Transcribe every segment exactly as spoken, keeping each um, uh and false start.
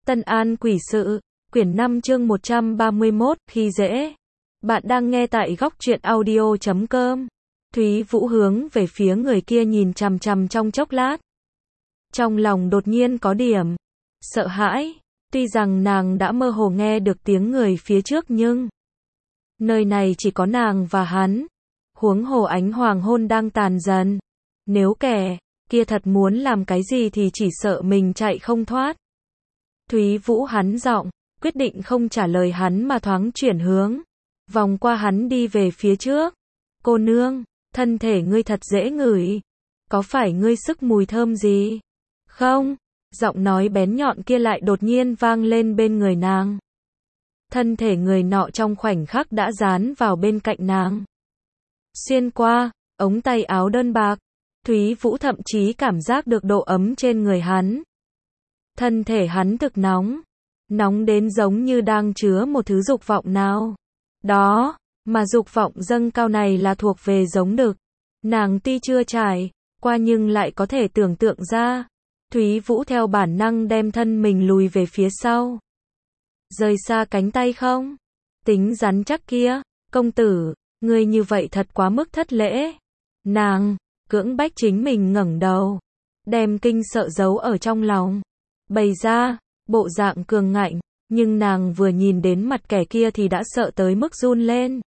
Tân An quỷ sự, quyển năm chương một trăm ba mươi mốt, khi dễ. Bạn đang nghe tại góc truyện audio chấm com. Thúy Vũ hướng về phía người kia nhìn chằm chằm trong chốc lát. Trong lòng đột nhiên có điểm sợ hãi, tuy rằng nàng đã mơ hồ nghe được tiếng người phía trước nhưng nơi này chỉ có nàng và hắn. Huống hồ ánh hoàng hôn đang tàn dần. Nếu kẻ kia thật muốn làm cái gì thì chỉ sợ mình chạy không thoát. Thúy Vũ hắn giọng, quyết định không trả lời hắn mà thoáng chuyển hướng. Vòng qua hắn đi về phía trước. Cô nương, thân thể ngươi thật dễ ngửi. Có phải ngươi sức mùi thơm gì? Không, giọng nói bén nhọn kia lại đột nhiên vang lên bên người nàng. Thân thể người nọ trong khoảnh khắc đã dán vào bên cạnh nàng. Xuyên qua, ống tay áo đơn bạc, Thúy Vũ thậm chí cảm giác được độ ấm trên người hắn. Thân thể hắn thực nóng, nóng đến giống như đang chứa một thứ dục vọng nào đó, mà dục vọng dâng cao này là thuộc về giống đực. Nàng tuy chưa trải qua nhưng lại có thể tưởng tượng ra. Thúy Vũ theo bản năng đem thân mình lùi về phía sau. Rời xa cánh tay không? Tính rắn chắc kia, công tử, ngươi như vậy thật quá mức thất lễ. Nàng cưỡng bách chính mình ngẩng đầu, đem kinh sợ giấu ở trong lòng, bày ra bộ dạng cường ngạnh, nhưng nàng vừa nhìn đến mặt kẻ kia thì đã sợ tới mức run lên.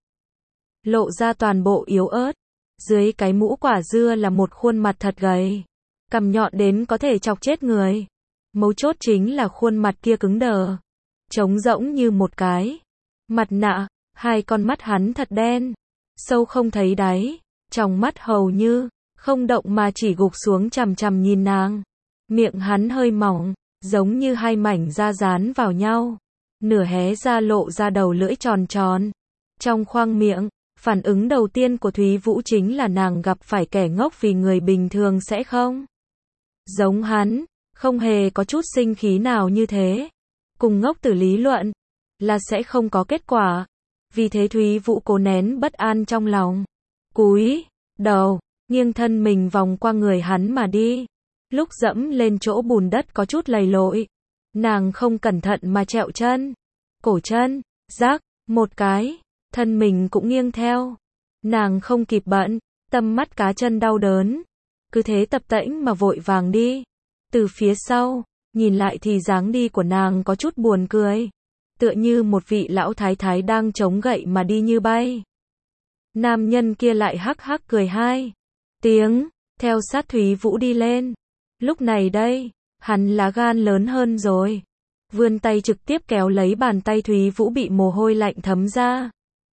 Lộ ra toàn bộ yếu ớt, dưới cái mũ quả dưa là một khuôn mặt thật gầy, cằm nhọn đến có thể chọc chết người. Mấu chốt chính là khuôn mặt kia cứng đờ, trống rỗng như một cái mặt nạ. Hai con mắt hắn thật đen, sâu không thấy đáy, trong mắt hầu như không động mà chỉ gục xuống chằm chằm nhìn nàng. Miệng hắn hơi mỏng, giống như hai mảnh da dán vào nhau, nửa hé ra lộ ra đầu lưỡi tròn tròn trong khoang miệng. Phản ứng đầu tiên của Thúy Vũ chính là nàng gặp phải kẻ ngốc, vì người bình thường sẽ không giống hắn, không hề có chút sinh khí nào như thế. Cùng ngốc tử lý luận là sẽ không có kết quả. Vì thế Thúy Vũ cố nén bất an trong lòng, cúi đầu, nghiêng thân mình vòng qua người hắn mà đi. Lúc dẫm lên chỗ bùn đất có chút lầy lội, nàng không cẩn thận mà trẹo chân, cổ chân rắc một cái, thân mình cũng nghiêng theo. Nàng không kịp bận tâm mắt cá chân đau đớn, cứ thế tập tễnh mà vội vàng đi. Từ phía sau nhìn lại thì dáng đi của nàng có chút buồn cười, tựa như một vị lão thái thái đang chống gậy mà đi như bay. Nam nhân kia lại hắc hắc cười hai tiếng, theo sát Thúy Vũ đi lên. Lúc này đây, hắn lá gan lớn hơn rồi, vươn tay trực tiếp kéo lấy bàn tay Thúy Vũ bị mồ hôi lạnh thấm ra.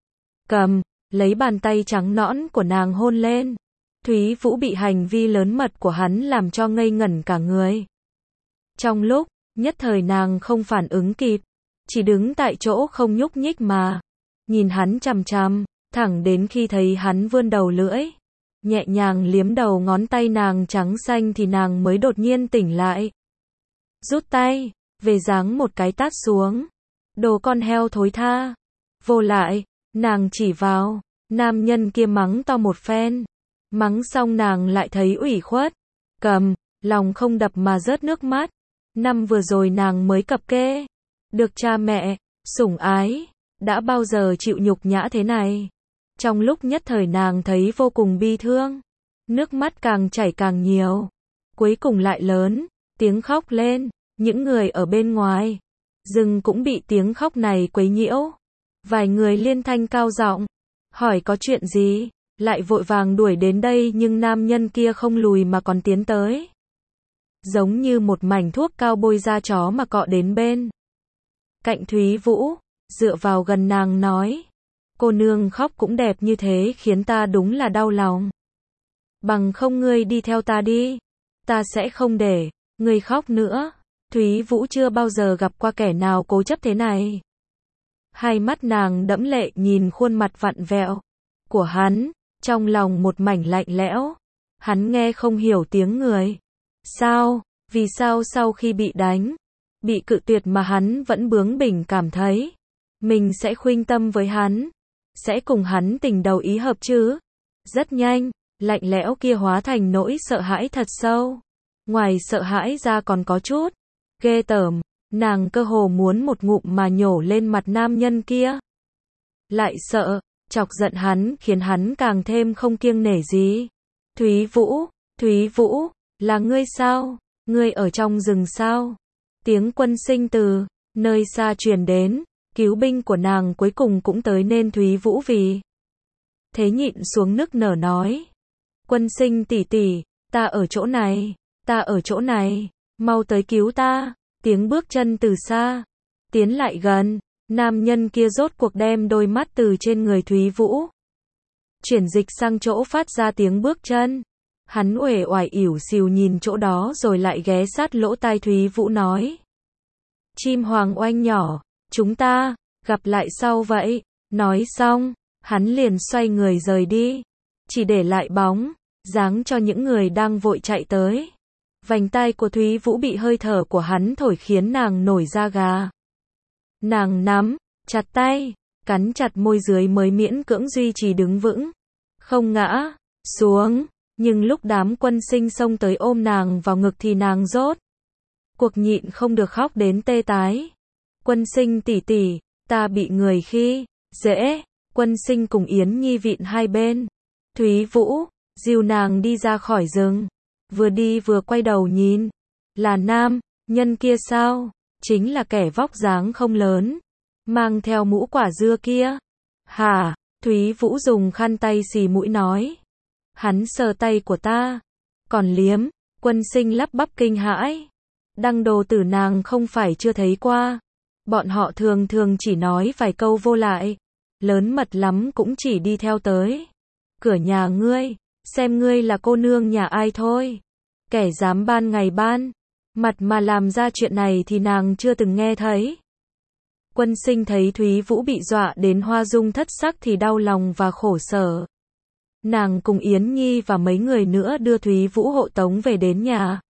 Cầm lấy bàn tay trắng nõn của nàng hôn lên. Thúy Vũ bị hành vi lớn mật của hắn làm cho ngây ngẩn cả người. Trong lúc nhất thời nàng không phản ứng kịp, chỉ đứng tại chỗ không nhúc nhích mà nhìn hắn chằm chằm, thẳng đến khi thấy hắn vươn đầu lưỡi nhẹ nhàng liếm đầu ngón tay nàng trắng xanh thì nàng mới đột nhiên tỉnh lại. Rút tay về giáng một cái tát xuống. Đồ con heo thối tha. Vô lại, nàng chỉ vào nam nhân kia mắng to một phen. Mắng xong nàng lại thấy ủy khuất, cầm lòng không đập mà rớt nước mắt. Năm vừa rồi nàng mới cập kê được cha mẹ sủng ái, đã bao giờ chịu nhục nhã thế này. Trong lúc nhất thời nàng thấy vô cùng bi thương, nước mắt càng chảy càng nhiều, cuối cùng lại lớn tiếng khóc lên. Những người ở bên ngoài rừng cũng bị tiếng khóc này quấy nhiễu. Vài người liên thanh cao giọng hỏi có chuyện gì, lại vội vàng đuổi đến đây, nhưng nam nhân kia không lùi mà còn tiến tới, giống như một mảnh thuốc cao bôi da chó mà cọ đến bên cạnh Thúy Vũ, dựa vào gần nàng nói: cô nương khóc cũng đẹp như thế khiến ta đúng là đau lòng. Bằng không ngươi đi theo ta đi, ta sẽ không để ngươi khóc nữa. Thúy Vũ chưa bao giờ gặp qua kẻ nào cố chấp thế này. Hai mắt nàng đẫm lệ nhìn khuôn mặt vặn vẹo của hắn, trong lòng một mảnh lạnh lẽo. Hắn nghe không hiểu tiếng người. Sao, vì sao sau khi bị đánh, bị cự tuyệt mà hắn vẫn bướng bỉnh cảm thấy mình sẽ khuynh tâm với hắn, sẽ cùng hắn tình đầu ý hợp chứ? Rất nhanh, lạnh lẽo kia hóa thành nỗi sợ hãi thật sâu. Ngoài sợ hãi ra còn có chút ghê tởm. Nàng cơ hồ muốn một ngụm mà nhổ lên mặt nam nhân kia. Lại sợ, chọc giận hắn khiến hắn càng thêm không kiêng nể gì. Thúy Vũ, Thúy Vũ, là ngươi sao? Ngươi ở trong rừng sao? Tiếng quân sinh từ nơi xa truyền đến, cứu binh của nàng cuối cùng cũng tới nên Thúy Vũ vì thế nhịn xuống nức nở nói. Quân sinh tỷ tỷ, ta ở chỗ này, ta ở chỗ này, mau tới cứu ta. Tiếng bước chân từ xa tiến lại gần, nam nhân kia rốt cuộc đem đôi mắt từ trên người Thúy Vũ chuyển dịch sang chỗ phát ra tiếng bước chân. Hắn uể oải ỉu xìu nhìn chỗ đó rồi lại ghé sát lỗ tai Thúy Vũ nói. Chim hoàng oanh nhỏ, chúng ta gặp lại sau vậy. Nói xong, hắn liền xoay người rời đi, chỉ để lại bóng dáng cho những người đang vội chạy tới. Vành tai của Thúy Vũ bị hơi thở của hắn thổi khiến nàng nổi da gà. Nàng nắm chặt tay, cắn chặt môi dưới mới miễn cưỡng duy trì đứng vững, không ngã xuống. Nhưng lúc đám quân sinh xông tới ôm nàng vào ngực thì nàng rốt cuộc nhịn không được khóc đến tê tái. Quân sinh tỷ tỷ, ta bị người khi dễ. Quân sinh cùng Yến Nhi vịn hai bên Thúy Vũ, dìu nàng đi ra khỏi rừng. Vừa đi vừa quay đầu nhìn. Là nam nhân kia sao? Chính là kẻ vóc dáng không lớn, mang theo mũ quả dưa kia. Hả? Thúy Vũ dùng khăn tay xì mũi nói. Hắn sờ tay của ta, còn liếm. Quân sinh lắp bắp kinh hãi. Đăng đồ tử nàng không phải chưa thấy qua. Bọn họ thường thường chỉ nói vài câu vô lại, lớn mật lắm cũng chỉ đi theo tới cửa nhà ngươi, xem ngươi là cô nương nhà ai thôi. Kẻ dám ban ngày ban mặt mà làm ra chuyện này thì nàng chưa từng nghe thấy. Quân sinh thấy Thúy Vũ bị dọa đến hoa dung thất sắc thì đau lòng và khổ sở. Nàng cùng Yến Nhi và mấy người nữa đưa Thúy Vũ hộ tống về đến nhà.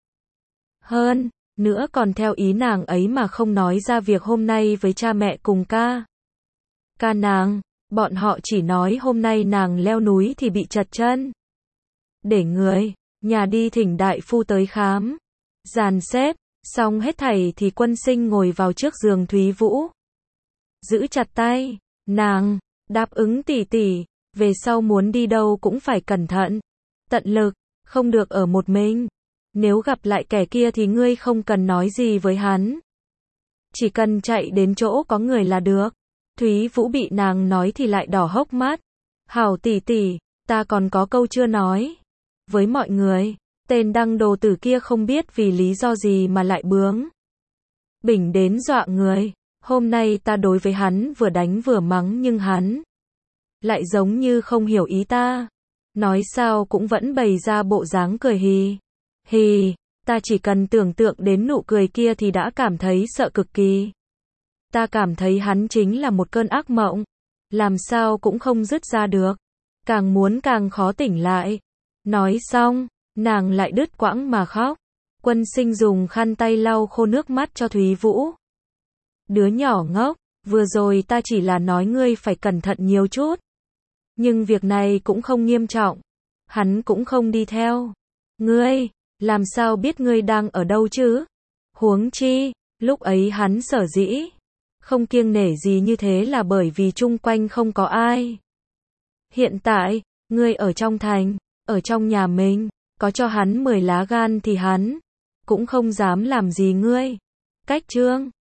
Hơn nữa còn theo ý nàng ấy mà không nói ra việc hôm nay với cha mẹ cùng ca ca nàng. Bọn họ chỉ nói hôm nay nàng leo núi thì bị trật chân, để người nhà đi thỉnh đại phu tới khám. Dàn xếp xong hết thảy thì quân sinh ngồi vào trước giường Thúy Vũ, giữ chặt tay nàng, đáp ứng tỷ tỷ, về sau muốn đi đâu cũng phải cẩn thận, tận lực, không được ở một mình. Nếu gặp lại kẻ kia thì ngươi không cần nói gì với hắn, chỉ cần chạy đến chỗ có người là được. Thúy Vũ bị nàng nói thì lại đỏ hốc mắt. Hảo tỷ tỷ, ta còn có câu chưa nói với mọi người. Tên đăng đồ tử kia không biết vì lý do gì mà lại bướng bỉnh đến dọa người. Hôm nay ta đối với hắn vừa đánh vừa mắng nhưng hắn lại giống như không hiểu ý ta. Nói sao cũng vẫn bày ra bộ dáng cười hì hì. Ta chỉ cần tưởng tượng đến nụ cười kia thì đã cảm thấy sợ cực kỳ. Ta cảm thấy hắn chính là một cơn ác mộng, làm sao cũng không dứt ra được, càng muốn càng khó tỉnh lại. Nói xong, nàng lại đứt quãng mà khóc. Quân sinh dùng khăn tay lau khô nước mắt cho Thúy Vũ. Đứa nhỏ ngốc, vừa rồi ta chỉ là nói ngươi phải cẩn thận nhiều chút. Nhưng việc này cũng không nghiêm trọng, hắn cũng không đi theo ngươi, làm sao biết ngươi đang ở đâu chứ? Huống chi, lúc ấy hắn sở dĩ không kiêng nể gì như thế là bởi vì chung quanh không có ai. Hiện tại, ngươi ở trong thành, ở trong nhà mình, có cho hắn mười lá gan thì hắn cũng không dám làm gì ngươi. Cách chương